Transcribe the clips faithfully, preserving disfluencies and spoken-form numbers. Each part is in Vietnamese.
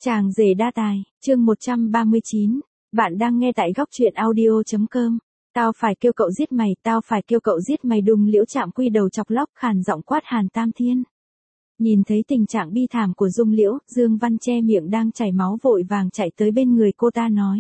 Chàng rể đa tài, chương một trăm ba mươi chín. Bạn đang nghe tại góc truyện audio chấm com. Tao phải kêu cậu giết mày, tao phải kêu cậu giết mày. Đùng Liễu Trạm quy đầu chọc lóc khàn giọng quát Hàn Tam Thiên. Nhìn thấy tình trạng bi thảm của Dung Liễu, Dương Văn che miệng đang chảy máu vội vàng chạy tới bên người cô ta nói.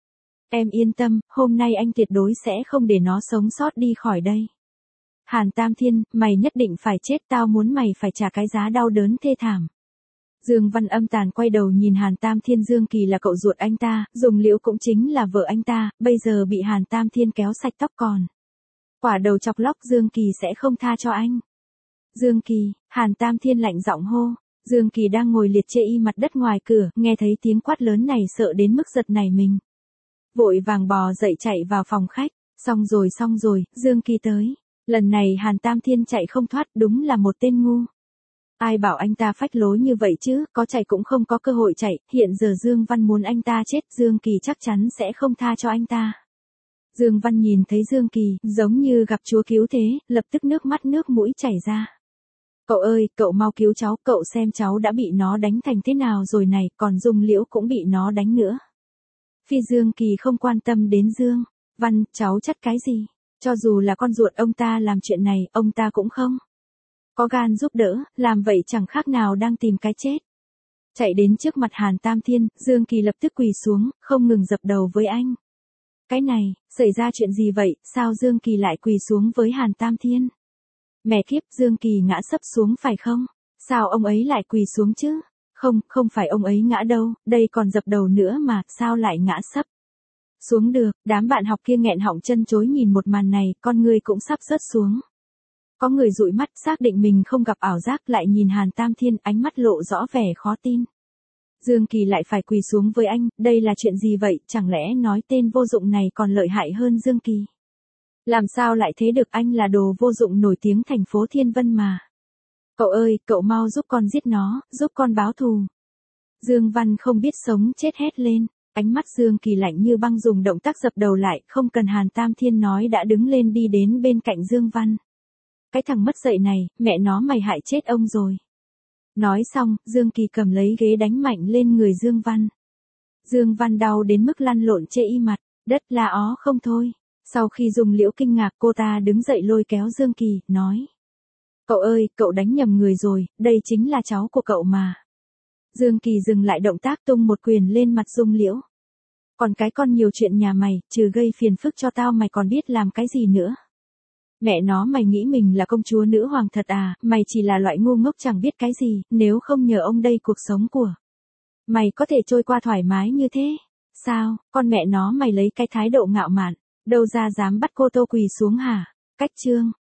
Em yên tâm, hôm nay anh tuyệt đối sẽ không để nó sống sót đi khỏi đây. Hàn Tam Thiên, mày nhất định phải chết, tao muốn mày phải trả cái giá đau đớn thê thảm. Dương Văn âm tàn quay đầu nhìn Hàn Tam Thiên. Dương Kỳ là cậu ruột anh ta, Dung Liễu cũng chính là vợ anh ta, bây giờ bị Hàn Tam Thiên kéo sạch tóc còn. Quả đầu chọc lóc, Dương Kỳ sẽ không tha cho anh. Dương Kỳ, Hàn Tam Thiên lạnh giọng hô. Dương Kỳ đang ngồi liệt chê y mặt đất ngoài cửa, nghe thấy tiếng quát lớn này sợ đến mức giật nảy mình. Vội vàng bò dậy chạy vào phòng khách, xong rồi xong rồi, Dương Kỳ tới. Lần này Hàn Tam Thiên chạy không thoát, đúng là một tên ngu. Ai bảo anh ta phách lối như vậy chứ, có chạy cũng không có cơ hội chạy, hiện giờ Dương Văn muốn anh ta chết, Dương Kỳ chắc chắn sẽ không tha cho anh ta. Dương Văn nhìn thấy Dương Kỳ, giống như gặp chúa cứu thế, lập tức nước mắt nước mũi chảy ra. Cậu ơi, cậu mau cứu cháu, cậu xem cháu đã bị nó đánh thành thế nào rồi này, còn Dung Liễu cũng bị nó đánh nữa. Phi Dương Kỳ không quan tâm đến Dương Văn, cháu chắc cái gì, cho dù là con ruột ông ta làm chuyện này, ông ta cũng không có gan giúp đỡ, làm vậy chẳng khác nào đang tìm cái chết. Chạy đến trước mặt Hàn Tam Thiên, Dương Kỳ lập tức quỳ xuống, không ngừng dập đầu với anh. Cái này, xảy ra chuyện gì vậy, sao Dương Kỳ lại quỳ xuống với Hàn Tam Thiên? Mẹ kiếp, Dương Kỳ ngã sấp xuống phải không? Sao ông ấy lại quỳ xuống chứ? Không, không phải ông ấy ngã đâu, đây còn dập đầu nữa mà, sao lại ngã sấp xuống được? Đám bạn học kia nghẹn họng chân chối nhìn một màn này, con người cũng sắp rớt xuống. Có người dụi mắt xác định mình không gặp ảo giác, lại nhìn Hàn Tam Thiên, ánh mắt lộ rõ vẻ khó tin. Dương Kỳ lại phải quỳ xuống với anh, đây là chuyện gì vậy, chẳng lẽ nói tên vô dụng này còn lợi hại hơn Dương Kỳ? Làm sao lại thế được, anh là đồ vô dụng nổi tiếng thành phố Thiên Vân mà. Cậu ơi, cậu mau giúp con giết nó, giúp con báo thù. Dương Văn không biết sống chết hét lên, ánh mắt Dương Kỳ lạnh như băng, dùng động tác dập đầu lại, không cần Hàn Tam Thiên nói đã đứng lên đi đến bên cạnh Dương Văn. Cái thằng mất dạy này, mẹ nó mày hại chết ông rồi. Nói xong, Dương Kỳ cầm lấy ghế đánh mạnh lên người Dương Văn. Dương Văn đau đến mức lăn lộn chê y mặt, đất la ó không thôi. Sau khi Dung Liễu kinh ngạc, cô ta đứng dậy lôi kéo Dương Kỳ, nói. Cậu ơi, cậu đánh nhầm người rồi, đây chính là cháu của cậu mà. Dương Kỳ dừng lại động tác, tung một quyền lên mặt Dung Liễu. Còn cái con nhiều chuyện nhà mày, trừ gây phiền phức cho tao mày còn biết làm cái gì nữa. Mẹ nó, mày nghĩ mình là công chúa nữ hoàng thật à, mày chỉ là loại ngu ngốc chẳng biết cái gì, nếu không nhờ ông đây cuộc sống của mày có thể trôi qua thoải mái như thế. Sao, con mẹ nó mày lấy cái thái độ ngạo mạn, đâu ra dám bắt cô Tô quỳ xuống hả? Cách chương